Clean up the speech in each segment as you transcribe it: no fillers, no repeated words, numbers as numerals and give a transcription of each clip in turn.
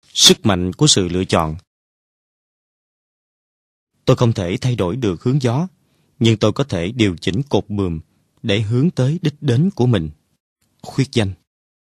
Sức mạnh của sự lựa chọn. Tôi không thể thay đổi được hướng gió, nhưng tôi có thể điều chỉnh cột buồm để hướng tới đích đến của mình. Khuyết danh.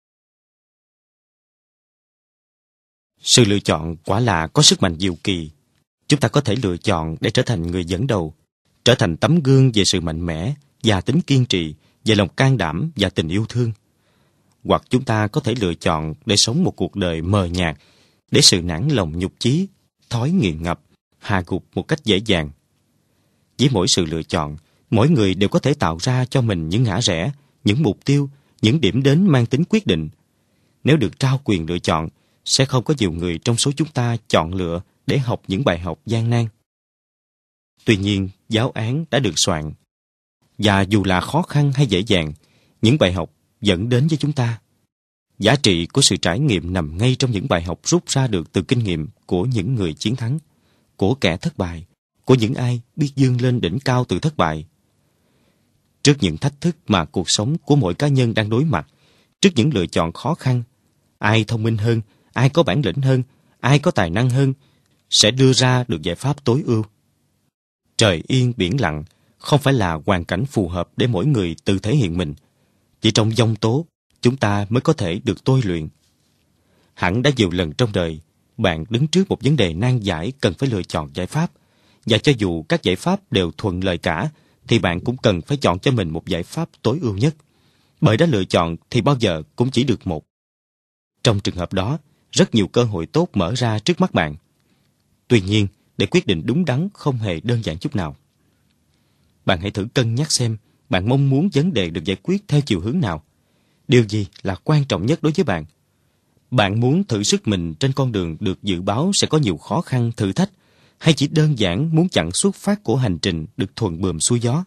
Sự lựa chọn quả là có sức mạnh diệu kỳ. Chúng ta có thể lựa chọn để trở thành người dẫn đầu, trở thành tấm gương về sự mạnh mẽ và tính kiên trì, về lòng can đảm và tình yêu thương. Hoặc chúng ta có thể lựa chọn để sống một cuộc đời mờ nhạt, để sự nản lòng nhục chí, thói nghiện ngập, hạ gục một cách dễ dàng. Với mỗi sự lựa chọn, mỗi người đều có thể tạo ra cho mình những ngã rẽ, những mục tiêu, những điểm đến mang tính quyết định. Nếu được trao quyền lựa chọn, sẽ không có nhiều người trong số chúng ta chọn lựa để học những bài học gian nan. Tuy nhiên, giáo án đã được soạn. Và dù là khó khăn hay dễ dàng, những bài học dẫn đến với chúng ta. Giá trị của sự trải nghiệm nằm ngay trong những bài học rút ra được từ kinh nghiệm của những người chiến thắng, của kẻ thất bại, của những ai biết vươn lên đỉnh cao từ thất bại. Trước những thách thức mà cuộc sống của mỗi cá nhân đang đối mặt, trước những lựa chọn khó khăn, ai thông minh hơn, ai có bản lĩnh hơn, ai có tài năng hơn, sẽ đưa ra được giải pháp tối ưu. Trời yên biển lặng không phải là hoàn cảnh phù hợp để mỗi người tự thể hiện mình. Chỉ trong giông tố, chúng ta mới có thể được tôi luyện. Hẳn đã nhiều lần trong đời, bạn đứng trước một vấn đề nan giải cần phải lựa chọn giải pháp. Và cho dù các giải pháp đều thuận lợi cả, thì bạn cũng cần phải chọn cho mình một giải pháp tối ưu nhất. Bởi đã lựa chọn thì bao giờ cũng chỉ được một. Trong trường hợp đó, rất nhiều cơ hội tốt mở ra trước mắt bạn. Tuy nhiên, để quyết định đúng đắn không hề đơn giản chút nào. Bạn hãy thử cân nhắc xem bạn mong muốn vấn đề được giải quyết theo chiều hướng nào. Điều gì là quan trọng nhất đối với bạn? Bạn muốn thử sức mình trên con đường được dự báo sẽ có nhiều khó khăn, thử thách, hay chỉ đơn giản muốn chặn xuất phát của hành trình được thuận buồm xuôi gió?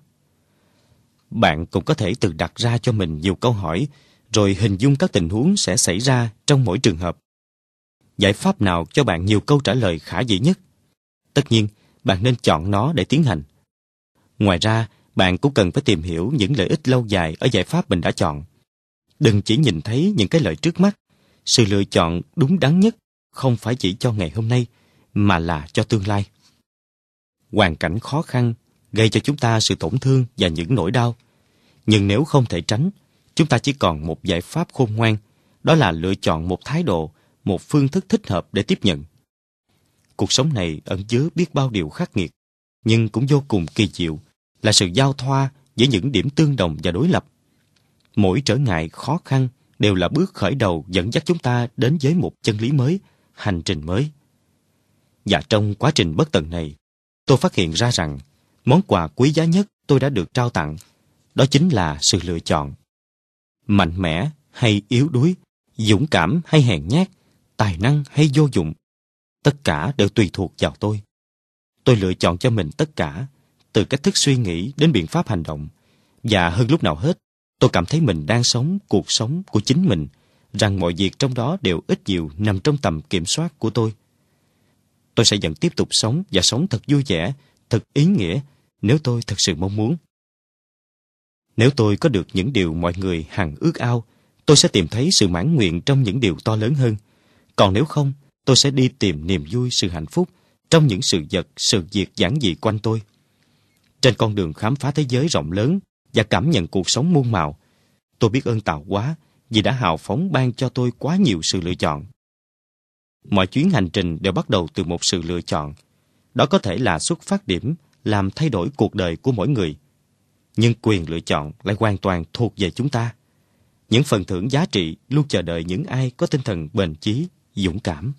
Bạn cũng có thể tự đặt ra cho mình nhiều câu hỏi, rồi hình dung các tình huống sẽ xảy ra trong mỗi trường hợp. Giải pháp nào cho bạn nhiều câu trả lời khả dĩ nhất? Tất nhiên, bạn nên chọn nó để tiến hành. Ngoài ra, bạn cũng cần phải tìm hiểu những lợi ích lâu dài ở giải pháp mình đã chọn. Đừng chỉ nhìn thấy những cái lợi trước mắt. Sự lựa chọn đúng đắn nhất không phải chỉ cho ngày hôm nay, mà là cho tương lai. Hoàn cảnh khó khăn gây cho chúng ta sự tổn thương và những nỗi đau. Nhưng nếu không thể tránh, chúng ta chỉ còn một giải pháp khôn ngoan, đó là lựa chọn một thái độ, một phương thức thích hợp để tiếp nhận. Cuộc sống này ẩn chứa biết bao điều khắc nghiệt, nhưng cũng vô cùng kỳ diệu, là sự giao thoa với những điểm tương đồng và đối lập. Mỗi trở ngại khó khăn đều là bước khởi đầu dẫn dắt chúng ta đến với một chân lý mới, hành trình mới. Và trong quá trình bất tận này, tôi phát hiện ra rằng món quà quý giá nhất tôi đã được trao tặng, đó chính là sự lựa chọn. Mạnh mẽ hay yếu đuối, dũng cảm hay hèn nhát, tài năng hay vô dụng, tất cả đều tùy thuộc vào tôi. Tôi lựa chọn cho mình tất cả, từ cách thức suy nghĩ đến biện pháp hành động. Và hơn lúc nào hết, tôi cảm thấy mình đang sống cuộc sống của chính mình, rằng mọi việc trong đó đều ít nhiều nằm trong tầm kiểm soát của tôi. Tôi sẽ vẫn tiếp tục sống và sống thật vui vẻ, thật ý nghĩa, nếu tôi thật sự mong muốn. Nếu tôi có được những điều mọi người hằng ước ao, tôi sẽ tìm thấy sự mãn nguyện trong những điều to lớn hơn. Còn nếu không, tôi sẽ đi tìm niềm vui, sự hạnh phúc trong những sự vật, sự việc giản dị quanh tôi. Trên con đường khám phá thế giới rộng lớn và cảm nhận cuộc sống muôn màu, tôi biết ơn Tạo Hóa vì đã hào phóng ban cho tôi quá nhiều sự lựa chọn. Mọi chuyến hành trình đều bắt đầu từ một sự lựa chọn. Đó có thể là xuất phát điểm làm thay đổi cuộc đời của mỗi người. Nhưng quyền lựa chọn lại hoàn toàn thuộc về chúng ta. Những phần thưởng giá trị luôn chờ đợi những ai có tinh thần bền chí, dũng cảm.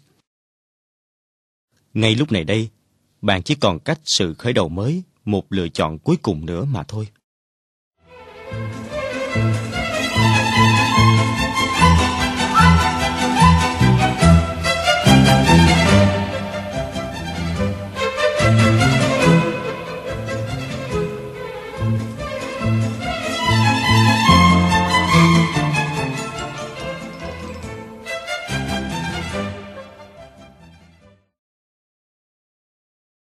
Ngay lúc này đây, bạn chỉ còn cách sự khởi đầu mới, một lựa chọn cuối cùng nữa mà thôi.